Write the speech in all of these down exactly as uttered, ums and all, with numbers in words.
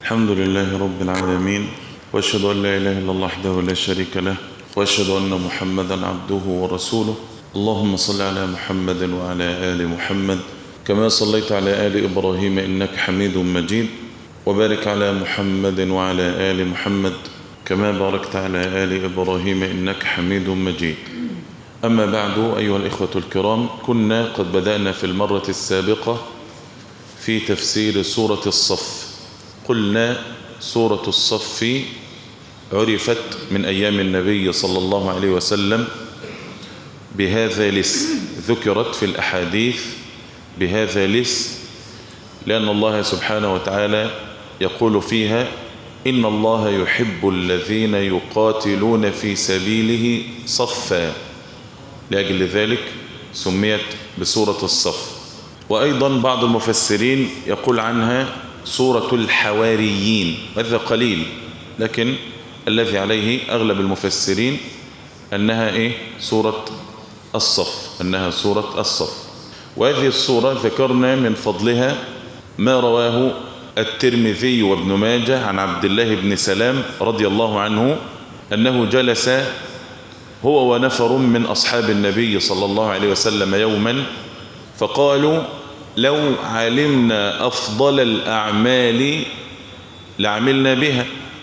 الحمد لله رب العالمين، وأشهد أن لا إله إلا الله وحده لا شريك له، وأشهد أن محمدا عبده ورسوله. اللهم صل على محمد وعلى آل محمد كما صليت على آل إبراهيم إنك حميد مجيد، وبارك على محمد وعلى آل محمد كما باركت على آل إبراهيم إنك حميد مجيد. أما بعد، أيها الإخوة الكرام، كنا قد بدأنا في المرة السابقة في تفسير سورة الصف. قلنا سورة الصف عرفت من أيام النبي صلى الله عليه وسلم بهذا الاسم، ذكرت في الأحاديث بهذا الاسم لأن الله سبحانه وتعالى يقول فيها: إن الله يحب الذين يقاتلون في سبيله صفا، لأجل ذلك سميت بسورة الصف. وأيضا بعض المفسرين يقول عنها سورة الحواريين، هذا قليل، لكن الذي عليه أغلب المفسرين أنها إيه؟ سورة الصف، أنها سورة الصف. وهذه السورة ذكرنا من فضلها ما رواه الترمذي وابن ماجه عن عبد الله بن سلام رضي الله عنه أنه جلس هو ونفر من أصحاب النبي صلى الله عليه وسلم يوما فقالوا: لو علمنا أفضل الأعمال لعملنا بها.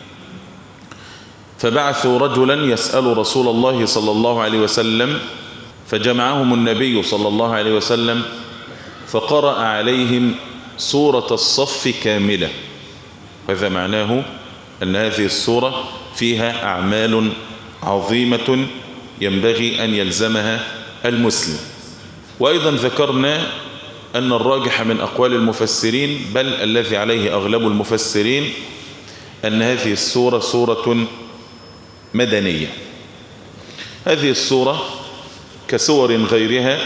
فبعثوا رجلا يسأل رسول الله صلى الله عليه وسلم، فجمعهم النبي صلى الله عليه وسلم فقرأ عليهم سورة الصف كاملة. هذا معناه أن هذه السورة فيها أعمال عظيمة ينبغي أن يلزمها المسلم. وأيضا ذكرنا أن الراجح من أقوال المفسرين، بل الذي عليه أغلب المفسرين، أن هذه السورة سورة مدنية. هذه السورة كسور غيرها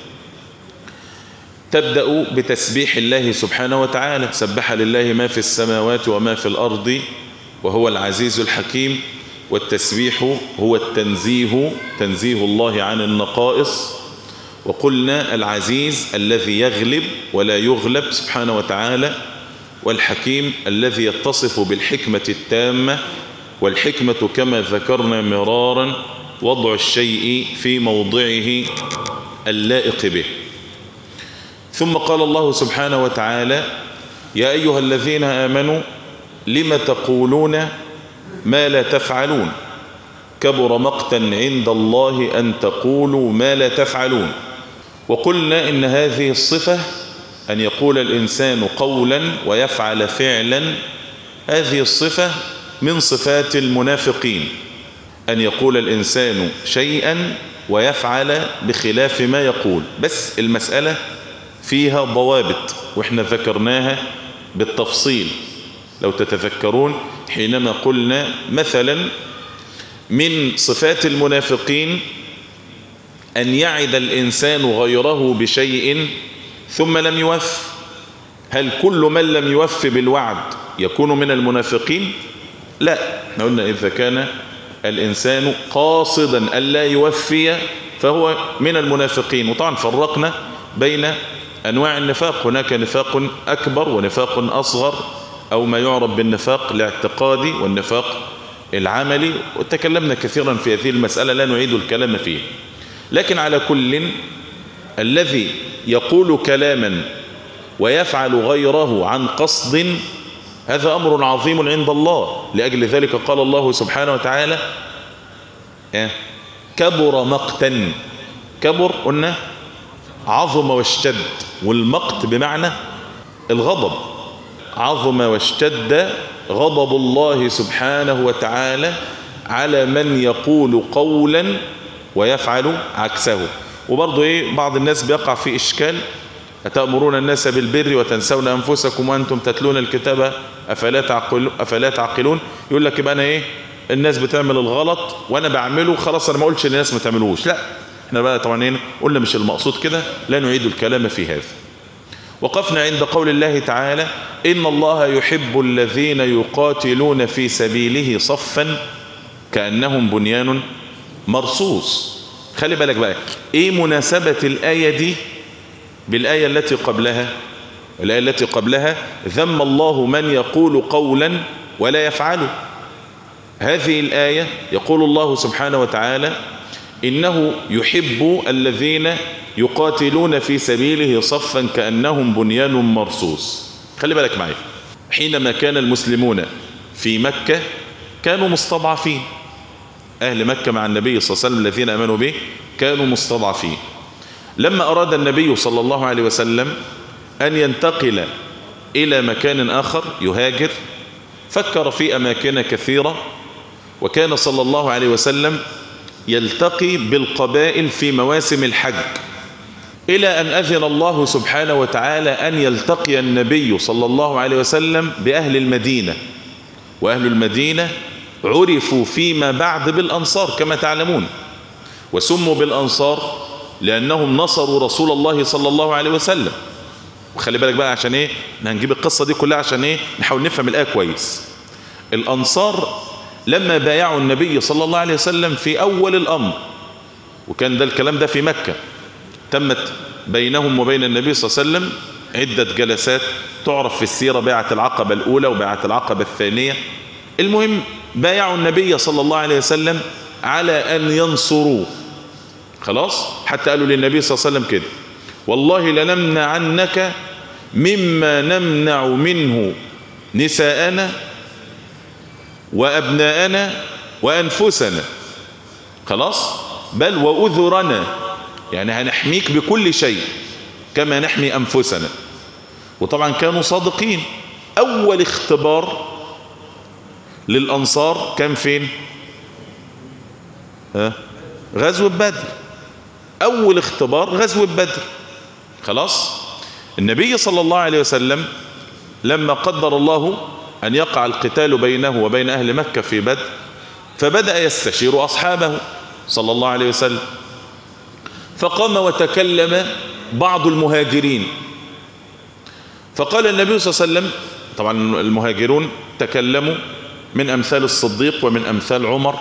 تبدأ بتسبيح الله سبحانه وتعالى: سبح لله ما في السماوات وما في الأرض وهو العزيز الحكيم. والتسبيح هو التنزيه، تنزيه الله عن النقائص. وقلنا العزيز الذي يغلب ولا يغلب سبحانه وتعالى، والحكيم الذي يتصف بالحكمة التامة. والحكمة كما ذكرنا مرارا وضع الشيء في موضعه اللائق به. ثم قال الله سبحانه وتعالى: يا أيها الذين آمنوا لم تقولون ما لا تفعلون كبر مقتا عند الله أن تقولوا ما لا تفعلون. وقلنا إن هذه الصفة، أن يقول الإنسان قولا ويفعل فعلا، هذه الصفة من صفات المنافقين، أن يقول الإنسان شيئا ويفعل بخلاف ما يقول. بس المسألة فيها ضوابط وإحنا ذكرناها بالتفصيل لو تتذكرون، حينما قلنا مثلا من صفات المنافقين أن يعد الإنسان غيره بشيء ثم لم يوف. هل كل من لم يوف بالوعد يكون من المنافقين؟ لا، احنا قلنا إذا كان الإنسان قاصدا ألا يوفي فهو من المنافقين. وطبعا فرقنا بين أنواع النفاق، هناك نفاق أكبر ونفاق أصغر، أو ما يعرف بالنفاق الاعتقادي والنفاق العملي، وتكلمنا كثيرا في هذه المسألة لا نعيد الكلام فيه. لكن على كل، الذي يقول كلاما ويفعل غيره عن قصد هذا أمر عظيم عند الله. لأجل ذلك قال الله سبحانه وتعالى: كبر مقتا. كبر قلنا عظم واشتد، والمقت بمعنى الغضب. عظم واشتد غضب الله سبحانه وتعالى على من يقول قولا ويفعل عكسه. وبرضه ايه، بعض الناس بيقع في اشكال: أتأمرون الناس بالبر وتنسون أنفسكم وأنتم تتلون الكتاب أفلا تعقلون أفلا تعقلون يقول لك يبقى أنا إيه، الناس بتعمل الغلط وأنا بعمله، خلاص أنا ما أقولش الناس ما تعملوش. لا، احنا بقى طبعا هنا قلنا مش المقصود كده، لا نعيد الكلام في هذا. وقفنا عند قول الله تعالى: إن الله يحب الذين يقاتلون في سبيله صفا كأنهم بنيان مرصوص. خلي بالك بقى، ايه مناسبة الآية دي بالآية التي قبلها؟ الآية التي قبلها ذم الله من يقول قولا ولا يفعله. هذه الآية يقول الله سبحانه وتعالى إنه يحب الذين يقاتلون في سبيله صفا كأنهم بنيان مرصوص. خلي بالك معي، حينما كان المسلمون في مكة كانوا مستضعفين، أهل مكة مع النبي صلى الله عليه وسلم الذين آمنوا به كانوا مستضعفين. لما أراد النبي صلى الله عليه وسلم أن ينتقل إلى مكان آخر يهاجر، فكر في أماكن كثيرة، وكان صلى الله عليه وسلم يلتقي بالقبائل في مواسم الحج، إلى أن أذن الله سبحانه وتعالى أن يلتقي النبي صلى الله عليه وسلم بأهل المدينة. وأهل المدينة عرفوا فيما بعد بالأنصار كما تعلمون، وسموا بالأنصار لأنهم نصروا رسول الله صلى الله عليه وسلم. وخلي بالك بقى عشان ايه هنجيب القصة دي كلها، عشان ايه نحاول نفهم الآية كويس. الأنصار لما بايعوا النبي صلى الله عليه وسلم في أول الأمر، وكان ده الكلام ده في مكة، تمت بينهم وبين النبي صلى الله عليه وسلم عدة جلسات تعرف في السيرة، بيعة العقبة الأولى وبيعة العقبة الثانية. المهم بايعوا النبي صلى الله عليه وسلم على أن ينصروه، خلاص، حتى قالوا للنبي صلى الله عليه وسلم كده والله لنمنع عنك مما نمنع منه نساءنا وأبناءنا وأنفسنا، خلاص، بل وأذرنا، يعني هنحميك بكل شيء كما نحمي أنفسنا. وطبعا كانوا صادقين. أول اختبار للأنصار كان فين؟ ها؟ غزوة بدر. أول اختبار غزوة بدر، خلاص. النبي صلى الله عليه وسلم لما قدر الله أن يقع القتال بينه وبين أهل مكة في بدر، فبدأ يستشير أصحابه صلى الله عليه وسلم، فقام وتكلم بعض المهاجرين، فقال النبي صلى الله عليه وسلم، طبعا المهاجرون تكلموا من أمثال الصديق ومن أمثال عمر،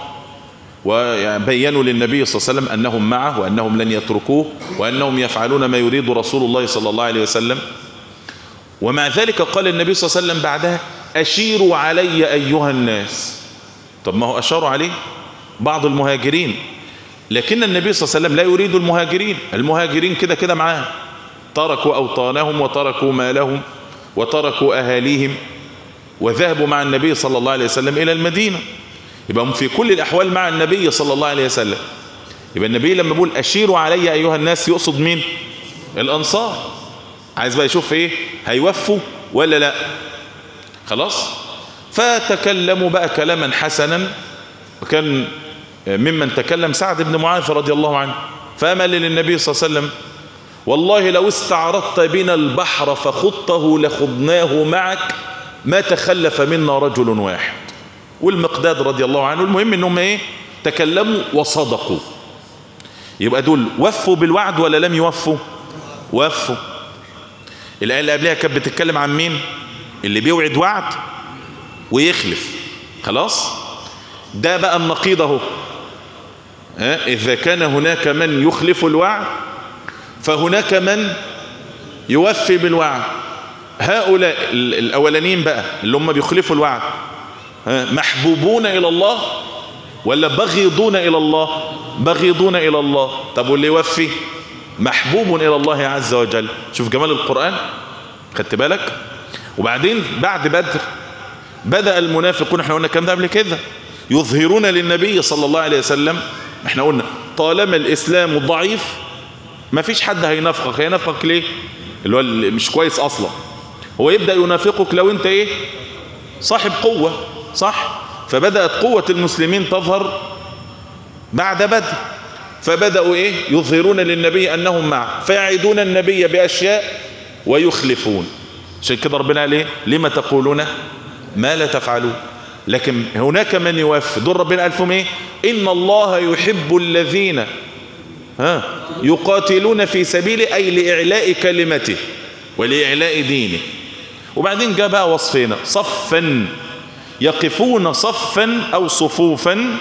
وبينوا للنبي صلى الله عليه وسلم أنهم معه وأنهم لن يتركوه وأنهم يفعلون ما يريد رسول الله صلى الله عليه وسلم. ومع ذلك قال النبي صلى الله عليه وسلم بعدها أشيروا علي أيها الناس. طب ما هو أشاروا عليه بعض المهاجرين، لكن النبي صلى الله عليه وسلم لا يريد المهاجرين، المهاجرين كده كده معاه، تركوا أوطانهم وتركوا مالهم وتركوا أهاليهم وذهبوا مع النبي صلى الله عليه وسلم إلى المدينة، يبقى هم في كل الأحوال مع النبي صلى الله عليه وسلم. يبقى النبي لما بيقول أشيروا علي أيها الناس يقصد مين؟ الأنصار. عايز بقى يشوف ايه هيوفوا ولا لا، خلاص. فتكلموا بقى كلاما حسنا، وكان ممن تكلم سعد بن معاذ رضي الله عنه، فأمل للنبي صلى الله عليه وسلم والله لو استعرضت بنا البحر فخضته لخضناه معك ما تخلف منا رجل واحد. والمقداد رضي الله عنه. المهم انهم ايه تكلموا وصدقوا. يبقى دول وفوا بالوعد ولا لم يوفوا؟ وفوا. الآية اللي قبلها كانت بتتكلم عن مين؟ اللي بيوعد وعد ويخلف، خلاص. ده بقى النقيض اهو. إذا كان هناك من يخلف الوعد فهناك من يوفي بالوعد. هؤلاء الأولانيين بقى اللي هم بيخلفوا الوعد محبوبون إلى الله ولا بغيضون إلى الله؟ بغيضون إلى الله. طب واللي يوفي محبوب إلى الله عز وجل. شوف جمال القرآن، خدت بالك؟ وبعدين بعد بدر بدأ المنافقون، احنا قلنا الكلام ده قبل كده، يظهرون للنبي صلى الله عليه وسلم. احنا قلنا طالما الإسلام ضعيف ما فيش حد هينافقك. هينافقك ليه؟ اللي هو اللي مش كويس أصلا. هو يبدأ ينافقك لو انت ايه صاحب قوة، صح؟ فبدأت قوة المسلمين تظهر بعد بدر، فبدأوا ايه يظهرون للنبي أنهم معه، فيعيدون النبي بأشياء ويخلفون. عشان كده ربنا قال ايه لما تقولون ما لا تفعلون. لكن هناك من يوفي، دول ربنا قال فيهم ايه إن الله يحب الذين ها يقاتلون في سبيله، أي لإعلاء كلمته ولإعلاء دينه. وبعدين جاء بقى وصفنا صفا، يقفون صفا أو صفوفا.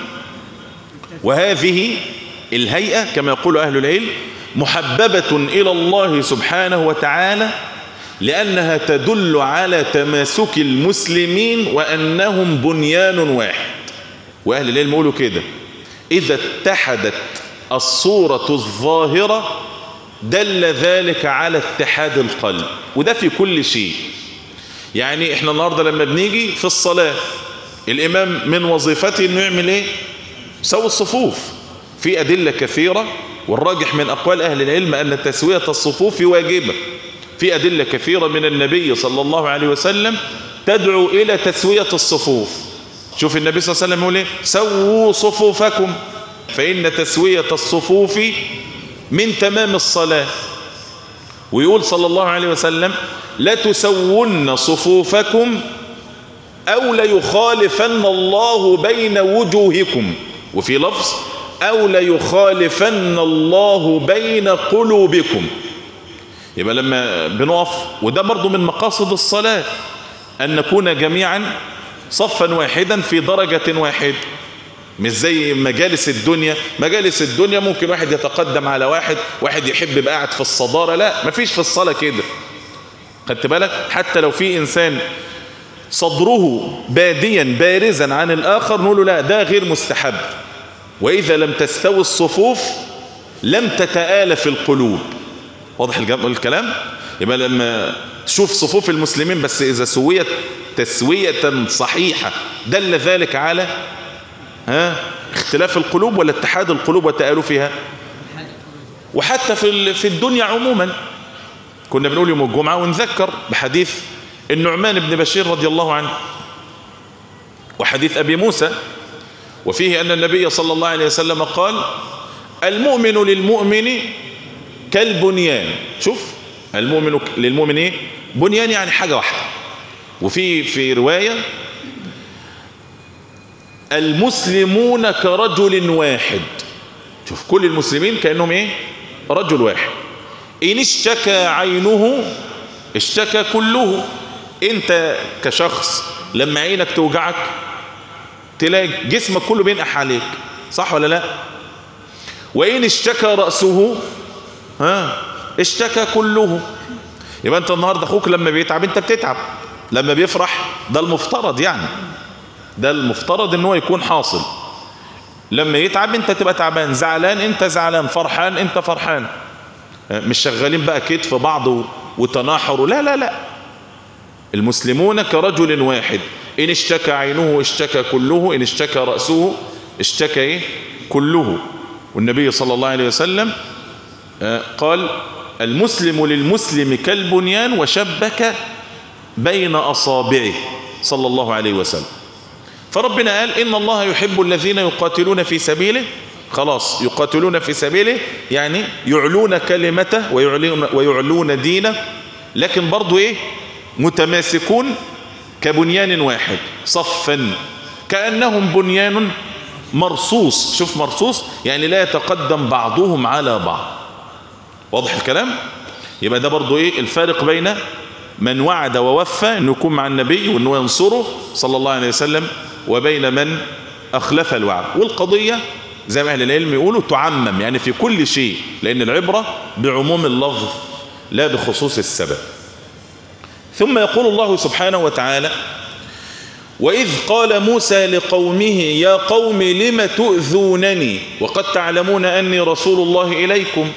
وهذه الهيئة كما يقول أهل العلم محببة إلى الله سبحانه وتعالى لأنها تدل على تماسك المسلمين وأنهم بنيان واحد. وأهل العلم يقولوا كده: إذا اتحدت الصورة الظاهرة دل ذلك على اتحاد القلب، وده في كل شيء. يعني احنا النهاردة لما بنيجي في الصلاة، الإمام من وظيفته انه يعمل ايه؟ يسوي الصفوف. في أدلة كثيرة، والراجح من أقوال أهل العلم أن تسوية الصفوف واجبة. في أدلة كثيرة من النبي صلى الله عليه وسلم تدعو إلى تسوية الصفوف. شوف النبي صلى الله عليه وسلم يقول ايه؟ سووا صفوفكم فإن تسوية الصفوف من تمام الصلاة. ويقول صلى الله عليه وسلم: لا تسون صفوفكم أو ليخالفن الله بين وجوهكم. وفي لفظ: أو ليخالفن الله بين قلوبكم. يبقى لما بنقف، وده برضو من مقاصد الصلاة، أن نكون جميعا صفا واحدا في درجة واحدة، مش زي مجالس الدنيا. مجالس الدنيا ممكن واحد يتقدم على واحد، واحد يحب يبقى قاعد في الصدارة. لا، مفيش في الصلاة كده. خدت بالك؟ حتى لو في إنسان صدره باديا بارزا عن الآخر نقول له لا، ده غير مستحب. وإذا لم تستوي الصفوف لم تتآلف القلوب. واضح الكلام؟ يبقى لما تشوف صفوف المسلمين بس إذا سويت تسوية صحيحة دل ذلك على ها اختلاف القلوب ولا اتحاد القلوب وتآلفها. وحتى في في الدنيا عموما، كنا بنقول يوم الجمعة ونذكر بحديث النعمان بن بشير رضي الله عنه وحديث أبي موسى، وفيه أن النبي صلى الله عليه وسلم قال: المؤمن للمؤمن كالبنيان. شوف، المؤمن للمؤمن ايه؟ بنيان، يعني حاجة واحدة. وفي في رواية: المسلمون كرجل واحد. شوف، كل المسلمين كأنهم ايه؟ رجل واحد. إن اشتكى عينه اشتكى كله. انت كشخص لما عينك توجعك تلاقي جسمك كله بينقح عليك، صح ولا لا؟ وإن اشتكى رأسه ها اشتكى كله. يبقى انت النهارده اخوك لما بيتعب انت بتتعب، لما بيفرح ده المفترض، يعني ده المفترض ان هو يكون حاصل. لما يتعب انت تبقى تعبان، زعلان انت زعلان، فرحان انت فرحان. مش شغالين بقى كتف بعض وتناحر، لا لا لا. المسلمون كرجل واحد. إن اشتكى عينه اشتكى كله، إن اشتكى رأسه اشتكى ايه؟ كله. والنبي صلى الله عليه وسلم قال: المسلم للمسلم كالبنيان، وشبك بين أصابعه صلى الله عليه وسلم. فربنا قال: إن الله يحب الذين يقاتلون في سبيله. خلاص، يقاتلون في سبيله يعني يعلون كلمته ويعلون, ويعلون دينه، لكن برضو ايه؟ متماسكون كبنيان واحد صفا كأنهم بنيان مرصوص. شوف، مرصوص يعني لا يتقدم بعضهم على بعض. واضح الكلام؟ يبقى ده برضو ايه الفارق بين من وعد ووفى انه يكون مع النبي وانه ينصره صلى الله عليه وسلم، وبين من اخلف الوعد. والقضية زي ما اهل العلم يقولوا تعمم، يعني في كل شيء، لان العبرة بعموم اللفظ لا بخصوص السبب. ثم يقول الله سبحانه وتعالى: وإذ قال موسى لقومه يا قوم لم تؤذونني وقد تعلمون أني رسول الله إليكم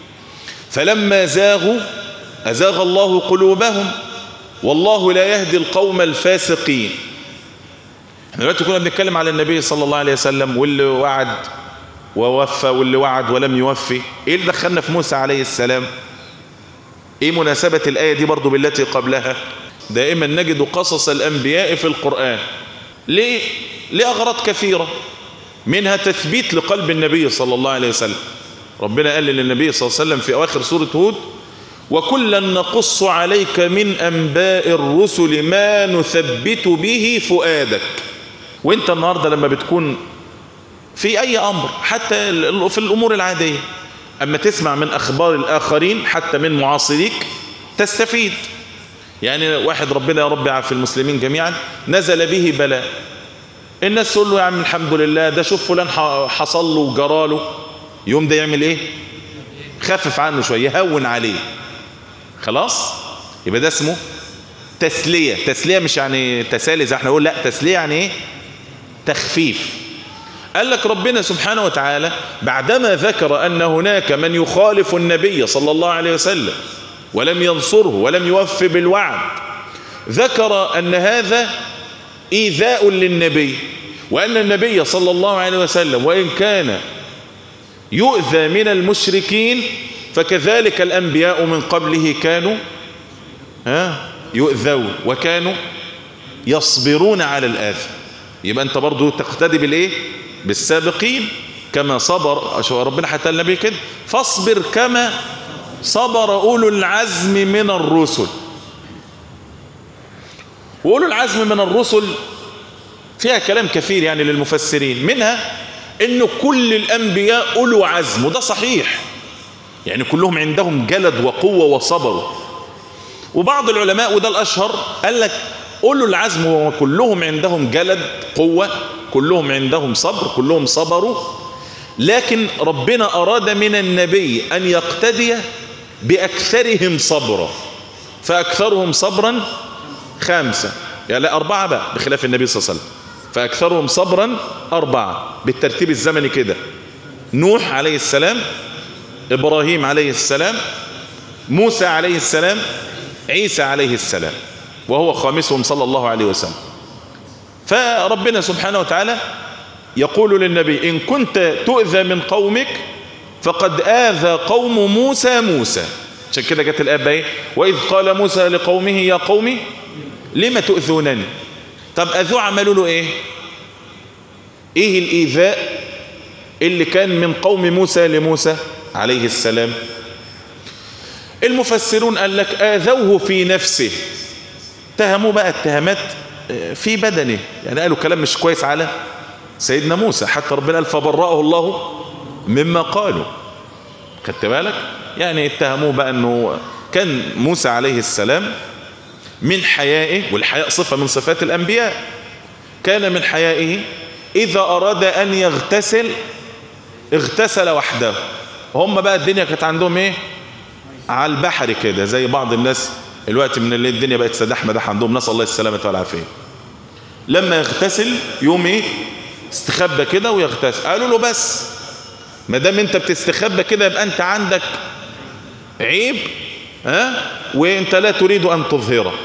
فلما زاغوا أزاغ الله قلوبهم والله لا يهدي القوم الفاسقين. احنا دلوقتي كنا بنتكلم على النبي صلى الله عليه وسلم واللي وعد ووفى واللي وعد ولم يوفي. ايه اللي دخلنا في موسى عليه السلام؟ ايه مناسبة الآية دي برضو بالتي قبلها؟ دائما نجد قصص الأنبياء في القرآن ليه؟ لأغراض كثيرة، منها تثبيت لقلب النبي صلى الله عليه وسلم. ربنا قال للنبي صلى الله عليه وسلم في أواخر سورة هود: وكلا نقص عليك من أنباء الرسل ما نثبت به فؤادك. وانت النهاردة لما بتكون في أي أمر، حتى في الأمور العادية، أما تسمع من أخبار الآخرين حتى من معاصريك تستفيد. يعني واحد ربنا يا رب يعافي المسلمين جميعا نزل به بلاء، الناس تقول له يا عم الحمد لله، ده شوف فلان حصل له وجراله، يوم ده يعمل ايه؟ خفف عنه شوية، يهون عليه. خلاص يبقى ده اسمه تسلية. تسلية مش يعني تسالي زي احنا نقول، لا، تسلية يعني ايه؟ تخفيف. قال لك ربنا سبحانه وتعالى بعدما ذكر أن هناك من يخالف النبي صلى الله عليه وسلم ولم ينصره ولم يوفي بالوعد، ذكر أن هذا إيذاء للنبي، وأن النبي صلى الله عليه وسلم وإن كان يؤذى من المشركين فكذلك الأنبياء من قبله كانوا ها يؤذون وكانوا يصبرون على الآذى. يبقى أنت برضو تقتدي بالإيه؟ بالسابقين كما صبر ربنا حتى النبي كده، فاصبر كما صبر أولو العزم من الرسل. وأولو العزم من الرسل فيها كلام كثير يعني للمفسرين، منها إنه كل الأنبياء أولو عزم، وده صحيح، يعني كلهم عندهم جلد وقوة وصبروا. وبعض العلماء وده الأشهر قال لك أولو العزم وكلهم عندهم جلد قوة، كلهم عندهم صبر، كلهم صبروا، لكن ربنا أراد من النبي أن يقتدي بأكثرهم صبرا، فأكثرهم صبرا خمسة، يعني لا أربعة بقى بخلاف النبي صلى الله عليه وسلم، فأكثرهم صبرا أربعة بالترتيب الزمني كده: نوح عليه السلام، إبراهيم عليه السلام، موسى عليه السلام، عيسى عليه السلام، وهو خامسهم صلى الله عليه وسلم. فربنا سبحانه وتعالى يقول للنبي: إن كنت تؤذى من قومك فقد آذى قوم موسى موسى. عشان كده جت الآية ايه؟ وإذ قال موسى لقومه يا قوم لما تؤذونني. طب أذوا عملوا له ايه؟ ايه الإيذاء اللي كان من قوم موسى لموسى عليه السلام؟ المفسرون قال لك آذوه في نفسه، اتهموا بقى اتهامات في بدنه، يعني قالوا كلام مش كويس على سيدنا موسى، حتى ربنا قال فبرأه الله مما قالوا. خدت بالك؟ يعني اتهموه بقى انه كان موسى عليه السلام من حيائه، والحياء صفة من صفات الأنبياء، كان من حيائه إذا أراد أن يغتسل اغتسل وحده. هم بقى الدنيا كانت عندهم ايه؟ على البحر كده، زي بعض الناس الوقت من اللي الدنيا بقت سداح مداح عندهم، نسأل الله السلامة والعافية. لما يغتسل يوم ايه؟ استخبى كده ويغتسل. قالوا له بس ما دام انت بتستخبى كده يبقى انت عندك عيب، ها، وانت لا تريد ان تظهره.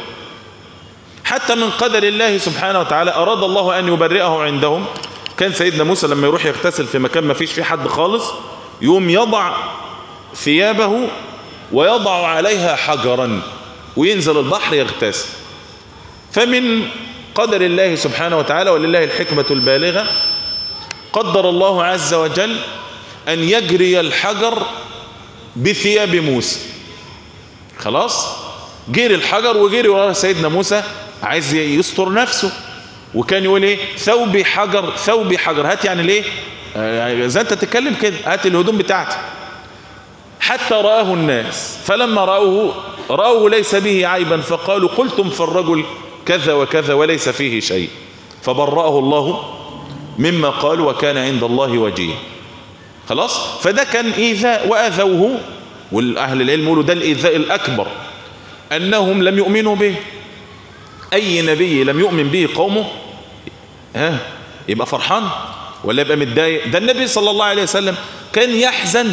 حتى من قدر الله سبحانه وتعالى أراد الله أن يبرئه عندهم. كان سيدنا موسى لما يروح يغتسل في مكان ما فيش فيه حد خالص، يوم يضع ثيابه ويضع عليها حجرا وينزل البحر يغتسل. فمن قدر الله سبحانه وتعالى ولله الحكمة البالغة قدر الله عز وجل أن يجري الحجر بثياب موسى. خلاص جري الحجر وجري ورا سيدنا موسى عايز يستر نفسه، وكان يقول ايه؟ ثوبي حجر ثوبي حجر. هات يعني ليه آه زي انت تتكلم كده، هات الهدوم بتاعتي. حتى رآه الناس فلما رأوه رأوه ليس به عيبا فقالوا قلتم في الرجل كذا وكذا وليس فيه شيء، فبرأه الله مما قال وكان عند الله وجيه. خلاص، فده كان إيذاء وأذوه، والأهل العلم يقولوا ده الإيذاء الأكبر، أنهم لم يؤمنوا به. أي نبي لم يؤمن به قومه ها يبقى فرحان ولا يبقى متضايق؟ ده النبي صلى الله عليه وسلم كان يحزن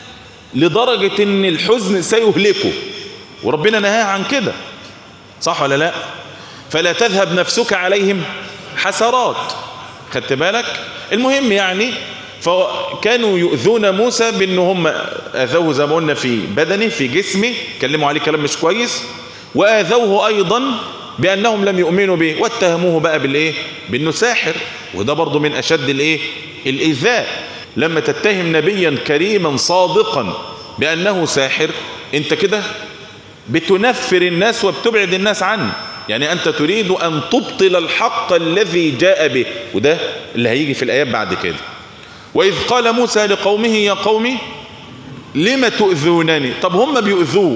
لدرجة ان الحزن سيهلكه، وربنا نهاه عن كده، صح ولا لا؟ فلا تذهب نفسك عليهم حسرات. خدت بالك؟ المهم يعني فكانوا يؤذون موسى بان هم اذوه زي ما قلنا في بدنه في جسمه، كلموا عليه كلام مش كويس، واذوه ايضا بانهم لم يؤمنوا به، واتهموه بقى بالايه؟ بانه ساحر، وده برضو من اشد الايه؟ الايذاء. لما تتهم نبيا كريما صادقا بانه ساحر، انت كده بتنفر الناس وبتبعد الناس عنه، يعني انت تريد ان تبطل الحق الذي جاء به، وده اللي هيجي في الايات بعد كده. واذ قال موسى لقومه يا قوم لما تؤذونني. طب هم بيؤذوه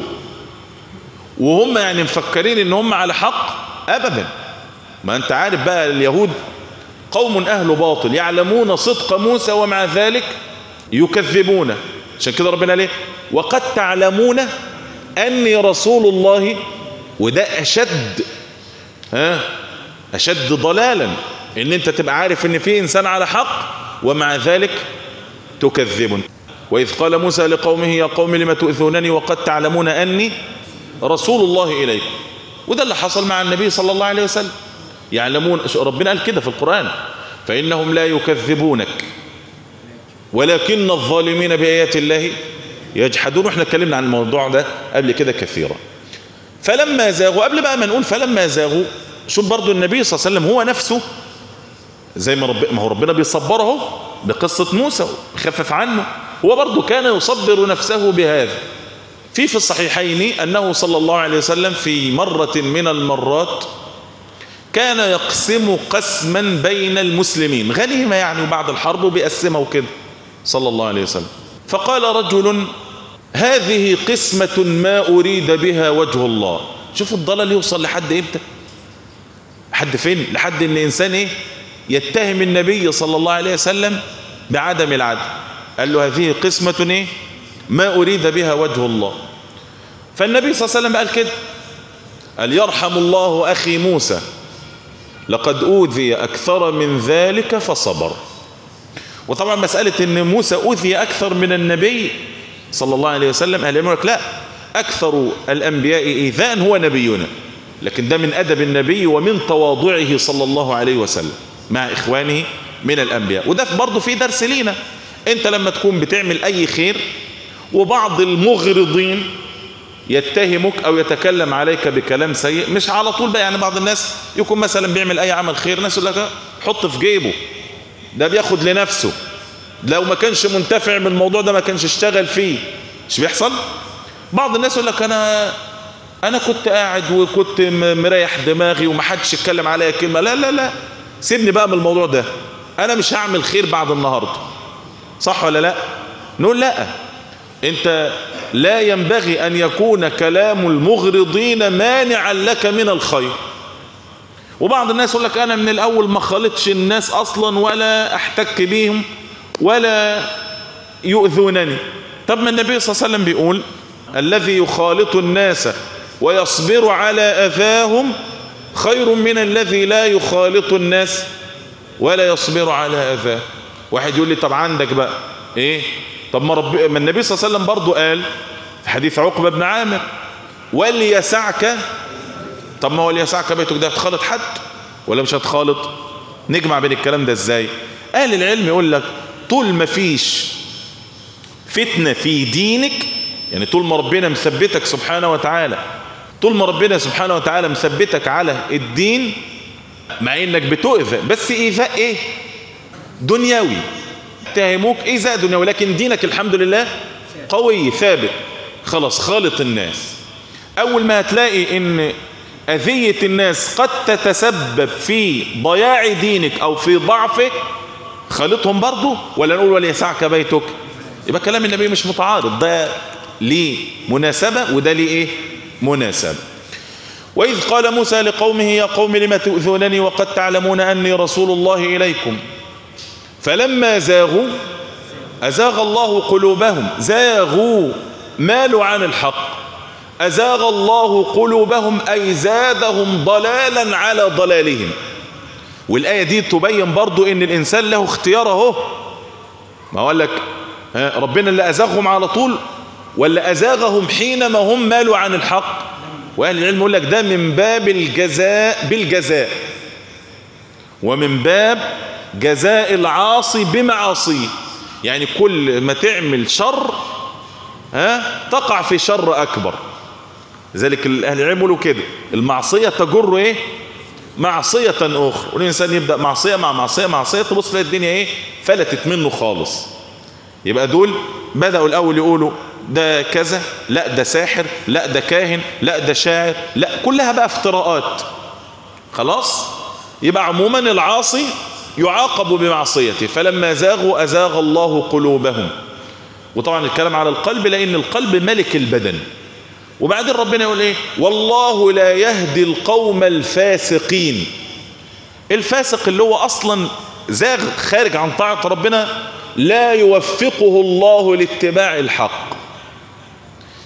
وهم يعني مفكرين ان هم على حق؟ ابدا. ما انت عارف بقى اليهود قوم اهل باطل يعلمون صدق موسى ومع ذلك يكذبون. عشان كده ربنا ليه وقد تعلمون اني رسول الله وده أشد ها أشد ضلالا، إن أنت تبقى عارف إن في إنسان على حق ومع ذلك تكذبون. وإذ قال موسى لقومه يا قوم لم تؤذونني وقد تعلمون أني رسول الله إليكم. وده اللي حصل مع النبي صلى الله عليه وسلم. يعلمون، ربنا قال كده في القرآن فإنهم لا يكذبونك ولكن الظالمين بآيات الله يجحدون. واحنا اتكلمنا عن الموضوع ده قبل كده كثيرا. فلما زاغوا، قبل بقى ما نقول فلما زاغوا، شوف برضو النبي صلى الله عليه وسلم هو نفسه زي ما رب ما هو ربنا بيصبره بقصة موسى خفف عنه، هو برضو كان يصبر نفسه بهذا. في في الصحيحين أنه صلى الله عليه وسلم في مرة من المرات كان يقسم قسما بين المسلمين، غنيمة يعني وبعد الحرب وبيقسمها وكده صلى الله عليه وسلم. فقال رجل هذه قسمة ما أريد بها وجه الله. شوف الضلال يوصل لحد إمتى، لحد فين، لحد إن إنسان إيه يتهم النبي صلى الله عليه وسلم بعدم العدل. قال له هذه قسمة إيه ما أريد بها وجه الله. فالنبي صلى الله عليه وسلم قال كده، قال يرحم الله أخي موسى لقد أوذي أكثر من ذلك فصبر. وطبعا مسألة إن موسى أوذي أكثر من النبي صلى الله عليه وسلم، أهل العلم لا، أكثر الأنبياء إيذاء هو نبينا، لكن ده من أدب النبي ومن تواضعه صلى الله عليه وسلم مع إخوانه من الأنبياء. وده برضو في درس لينا، أنت لما تكون بتعمل أي خير وبعض المغرضين يتهمك أو يتكلم عليك بكلام سيء، مش على طول بقى، يعني بعض الناس يكون مثلا بيعمل أي عمل خير، ناس يقول لك حط في جيبه، ده بياخد لنفسه، لو ما كانش منتفع من الموضوع ده ما كانش اشتغل فيه. مش بيحصل؟ بعض الناس يقول لك أنا أنا كنت قاعد وكنت مريح دماغي ومحدش يتكلم عليا كلمة، لا لا لا سيبني بقى من الموضوع ده، أنا مش هعمل خير بعد النهاردة. صح ولا لا؟ نقول لا، أنت لا ينبغي أن يكون كلام المغرضين مانعا لك من الخير. وبعض الناس يقول لك أنا من الأول ما خالطش الناس أصلا ولا أحتك بيهم ولا يؤذونني. طب ما النبي صلى الله عليه وسلم بيقول الذي يخالط الناس ويصبر على أذاهم خير من الذي لا يخالط الناس ولا يصبر على أذاه. واحد يقول لي طب عندك بقى إيه؟ طب ما, رب... ما النبي صلى الله عليه وسلم برضو قال في حديث عقبة بن عامر وليسعك. طب ما هو ليسعك بيتك ده هتخالط حد ولا مش هتخالط؟ نجمع بين الكلام ده ازاي؟ اهل العلم يقول لك طول ما فيش فتنة في دينك، يعني طول ما ربنا مثبتك سبحانه وتعالى، طول ما ربنا سبحانه وتعالى مثبتك على الدين، مع انك بتؤذى بس ايذاء ايه دنيوي، اتهموك ايذاء دنيوي، لكن دينك الحمد لله قوي ثابت، خلاص خالط الناس. اول ما هتلاقي ان اذية الناس قد تتسبب في ضياع دينك او في ضعفه، خالطهم برضو. ولا نقول وليسعك بيتك؟ يبقى كلام النبي مش متعارض، ده ليه مناسبة وده ليه ايه مناسبة. وإذ قال موسى لقومه يا قوم لم تؤذونني وقد تعلمون أني رسول الله إليكم فلما زاغوا أزاغ الله قلوبهم. زاغوا مالوا عن الحق، أزاغ الله قلوبهم أي زادهم ضلالا على ضلالهم. والآية دي تبين برضو ان الإنسان له اختيار اهو. ما أقول لك ربنا اللي أزاغهم على طول ولا أزاغهم حينما هم مالوا عن الحق؟ وأهل العلم يقول لك ده من باب الجزاء بالجزاء، ومن باب جزاء العاصي بمعاصيه. يعني كل ما تعمل شر ها تقع في شر أكبر. لذلك أهل العلم يقولوا كده المعصية تجر ايه معصية أخرى، والإنسان يبدأ معصية مع معصية معصية تبص تلاقي الدنيا ايه فلتت منه خالص. يبقى دول بدأوا الأول يقولوا ده كذا، لا ده ساحر، لا ده كاهن، لا ده شاعر، لا كلها بقى افتراءات. خلاص يبقى عموما العاصي يعاقب بمعصيته. فلما زاغوا أزاغ الله قلوبهم. وطبعا الكلام على القلب لأن القلب ملك البدن. وبعدين ربنا يقول ايه والله لا يهدي القوم الفاسقين. الفاسق اللي هو أصلا زاغ خارج عن طاعة ربنا لا يوفقه الله لاتباع الحق.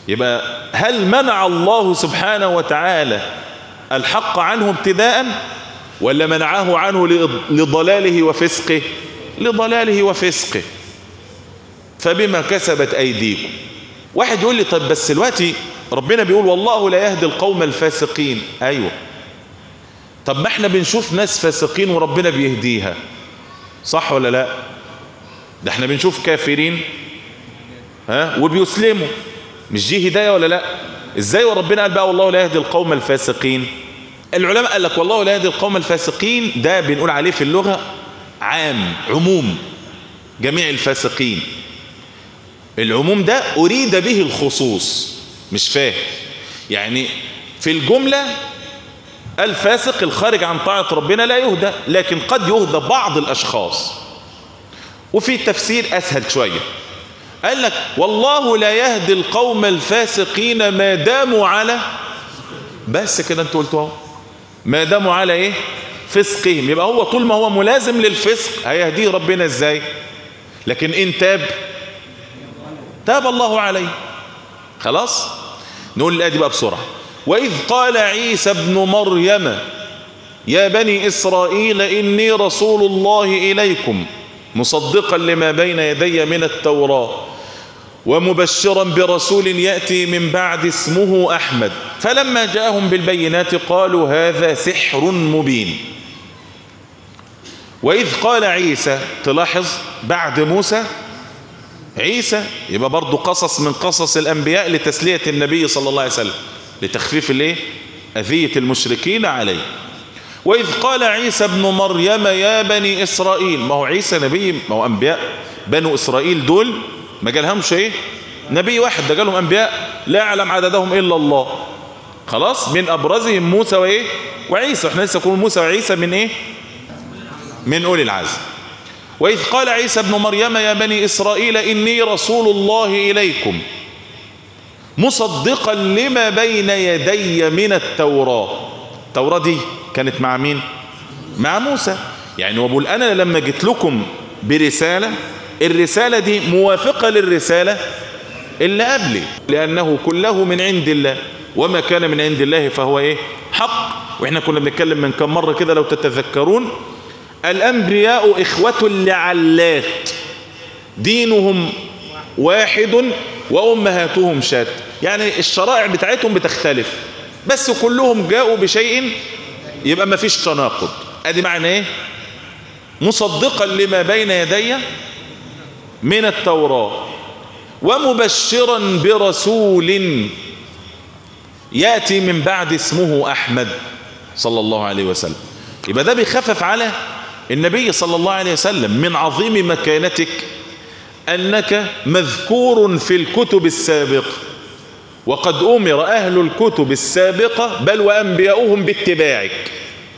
يبقى هل منع الله سبحانه وتعالى الحق عنه ابتداء ولا منعه عنه لضلاله وفسقه؟ لضلاله وفسقه. فبما كسبت أيديكم. واحد يقول لي طيب بس دلوقتي ربنا بيقول والله لا يهدي القوم الفاسقين. أيوة، طب ما احنا بنشوف ناس فاسقين وربنا بيهديها، صح ولا لا؟ ده احنا بنشوف كافرين ها وبيسلموا، مش دي هداية ولا لا؟ ازاي وربنا قال بقى والله لا يهدي القوم الفاسقين؟ العلماء قال لك والله لا يهدي القوم الفاسقين ده بنقول عليه في اللغة عام، عموم جميع الفاسقين. العموم ده أريد به الخصوص. مش فاهم يعني في الجملة الفاسق الخارج عن طاعة ربنا لا يهدى، لكن قد يهدى بعض الأشخاص. وفي تفسير أسهل شوية قال لك والله لا يهدي القوم الفاسقين ما داموا على، بس كده انتوا قلتوا ما داموا على ايه؟ فسقهم. يبقى هو طول ما هو ملازم للفسق هيهديه ربنا ازاي؟ لكن ان تاب تاب الله عليه. خلاص نقول الآية دي بقى بسرعة. وإذ قال عيسى ابن مريم يا بني إسرائيل إني رسول الله إليكم مصدقا لما بين يدي من التوراة ومبشرا برسول يأتي من بعد اسمه أحمد. فلما جاءهم بالبينات قالوا هذا سحر مبين. وإذ قال عيسى، تلاحظ بعد موسى عيسى، يبقى برضو قصص من قصص الأنبياء لتسلية النبي صلى الله عليه وسلم، لتخفيف الايه؟ أذية المشركين عليه. وإذ قال عيسى ابن مريم يا بني إسرائيل، ما هو عيسى نبي، ما هو أنبياء بنو إسرائيل دول ما جالهمش ايه؟ نبي واحد، ده جالهم أنبياء لا يعلم عددهم إلا الله. خلاص، من أبرزهم موسى وإيه؟ وعيسى. احنا لسه نقول موسى وعيسى من إيه؟ من أولي العزم. وإذ قال عيسى ابن مريم يا بني إسرائيل إني رسول الله إليكم مصدقا لما بين يدي من التوراة. التوراة دي كانت مع مين؟ مع موسى. يعني وبقول أنا لما جيت لكم برسالة، الرسالة دي موافقة للرسالة اللي قبلي، لأنه كله من عند الله، وما كان من عند الله فهو إيه؟ حق. وإحنا كنا بنتكلم من كم مرة كده لو تتذكرون، الأنبياء إخوة لعلات، دينهم واحد وأمهاتهم شتى. يعني الشرائع بتاعتهم بتختلف بس كلهم جاءوا بشيء، يبقى ما فيش تناقض. ادي معنى ايه؟ مصدقا لما بين يدي من التوراة ومبشرا برسول يأتي من بعد اسمه أحمد صلى الله عليه وسلم. يبقى ده بيخفف على النبي صلى الله عليه وسلم من عظيم مكانتك أنك مذكور في الكتب السابقة، وقد أمر أهل الكتب السابقة بل وأنبياؤهم باتباعك.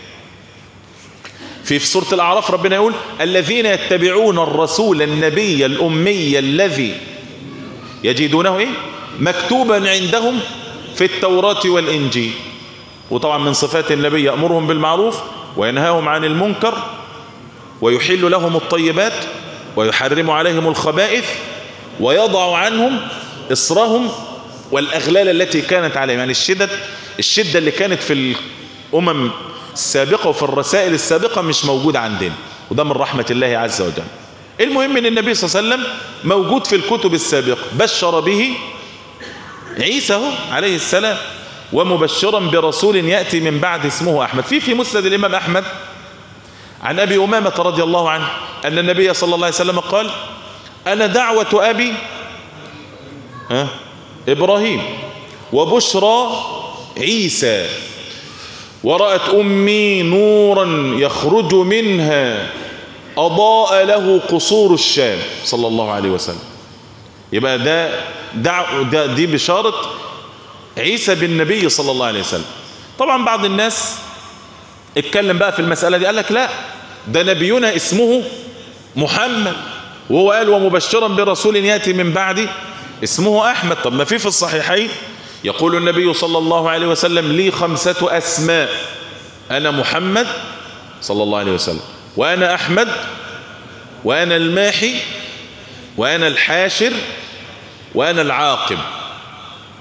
في في سورة الأعراف ربنا يقول الذين يتبعون الرسول النبي الأمي الذي يجدونه إيه؟ مكتوبا عندهم في التوراة والإنجيل. وطبعا من صفات النبي يأمرهم بالمعروف وينهاهم عن المنكر ويحل لهم الطيبات ويحرم عليهم الخبائث ويضع عنهم إصرهم والأغلال التي كانت عليهم. يعني الشدة الشدة اللي كانت في الأمم السابقة وفي الرسائل السابقة مش موجودة عندنا، وده من رحمة الله عز وجل. المهم ان النبي صلى الله عليه وسلم موجود في الكتب السابقة، بشر به عيسى عليه السلام ومبشرا برسول يأتي من بعد اسمه أحمد. في في مسند الإمام أحمد عن أبي أمامة رضي الله عنه أن النبي صلى الله عليه وسلم قال أنا دعوة أبي ها إبراهيم وبشرى عيسى ورأت أمي نورا يخرج منها أضاء له قصور الشام صلى الله عليه وسلم. يبقى ده, دع ده دي بشارة عيسى بالنبي صلى الله عليه وسلم. طبعا بعض الناس اتكلم بقى في المسألة دي، قال لك لا ده نبينا اسمه محمد، وهو قال ومبشرا برسول يأتي من بعدي اسمه أحمد. طب ما في في الصحيحين يقول النبي صلى الله عليه وسلم لي خمسة أسماء، أنا محمد صلى الله عليه وسلم، وأنا أحمد، وأنا الماحي، وأنا الحاشر، وأنا العاقب.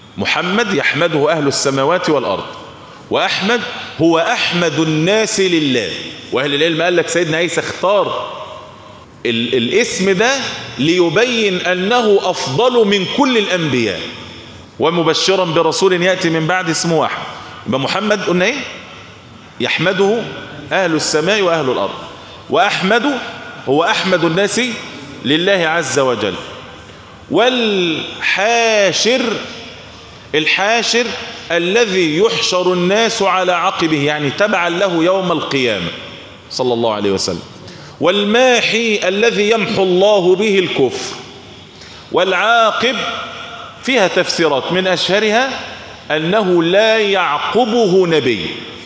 محمد يحمده أهل السماوات والأرض، وأحمد هو أحمد الناس لله. وأهل العلم قال لك سيدنا عيسى اختار ال الاسم ده ليبين أنه أفضل من كل الأنبياء، ومبشرا برسول يأتي من بعد اسمه أحمد. يبقى محمد قلنا ايه؟ يحمده أهل السماء وأهل الأرض، وأحمد هو أحمد الناس لله عز وجل. والحاشر، الحاشر الذي يحشر الناس على عقبه، يعني تبعا له يوم القيامة صلى الله عليه وسلم. والماحي الذي يمحو الله به الكفر. والعاقب فيها تفسيرات، من أشهرها أنه لا يعقبه نبي،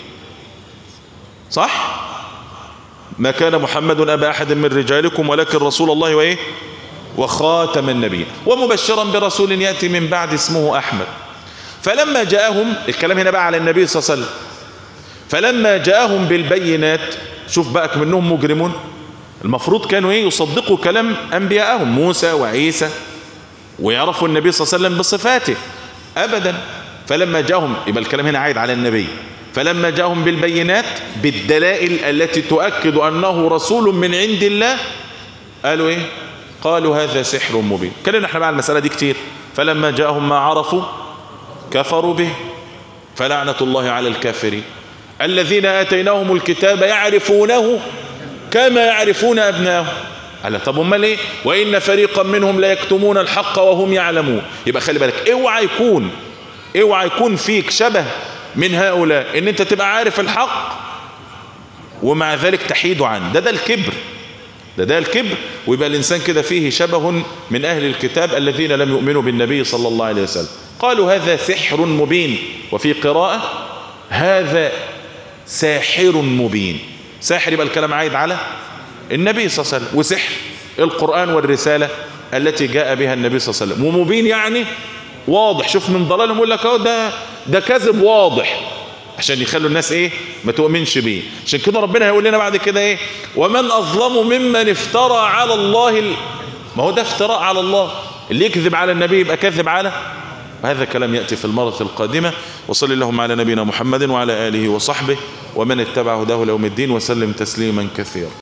صح؟ ما كان محمد أبا أحد من رجالكم ولكن رسول الله وإيه؟ وخاتم النبي، ومبشرا برسول يأتي من بعد اسمه أحمد. فلما جاءهم، الكلام هنا بقى على النبي صلى الله عليه وسلم، فلما جاءهم بالبينات، شوف بقى منهم مجرمون، المفروض كانوا ايه؟ يصدقوا كلام انبيائهم موسى وعيسى، ويعرفوا النبي صلى الله عليه وسلم بصفاته. ابدا. فلما جاءهم، يبقى الكلام هنا عايد على النبي، فلما جاءهم بالبينات، بالدلائل التي تؤكد انه رسول من عند الله، قالوا ايه؟ قالوا هذا سحر مبين. كلنا احنا بقى على المسألة دي كتير. فلما جاءهم ما عرفوا كفروا به، فلعنة الله على الكافرين. الذين آتيناهم الكتاب يعرفونه كما يعرفون أبناءهم. قال طب امال ايه؟ وإن فريقا منهم لا يكتمون الحق وهم يعلمون. يبقى خلي بالك، اوعى يكون اوعى يكون فيك شبه من هؤلاء، ان انت تبقى عارف الحق ومع ذلك تحيد عنه. ده ده الكبر، ده ده الكبر. ويبقى الإنسان كده فيه شبه من أهل الكتاب الذين لم يؤمنوا بالنبي صلى الله عليه وسلم. قالوا هذا سحر مبين، وفي قراءة هذا ساحر مبين. ساحر يبقى الكلام عايد على النبي صلى الله عليه وسلم، وسحر القرآن والرسالة التي جاء بها النبي صلى الله عليه وسلم. ومبين يعني واضح. شوف من ضلالهم يقول لك ده ده كذب واضح، عشان يخلوا الناس ايه؟ ما تؤمنش بيه. عشان كده ربنا هيقول لنا بعد كده ايه؟ ومن اظلم ممن افترى على الله ال... ما هو ده افتراء على الله، اللي يكذب على النبي يبقى كذب على. وهذا كلام يأتي في المرة القادمة. وصل اللهم على نبينا محمد وعلى آله وصحبه ومن اتبع هداه ليوم الدين، وسلم تسليما كثيرا.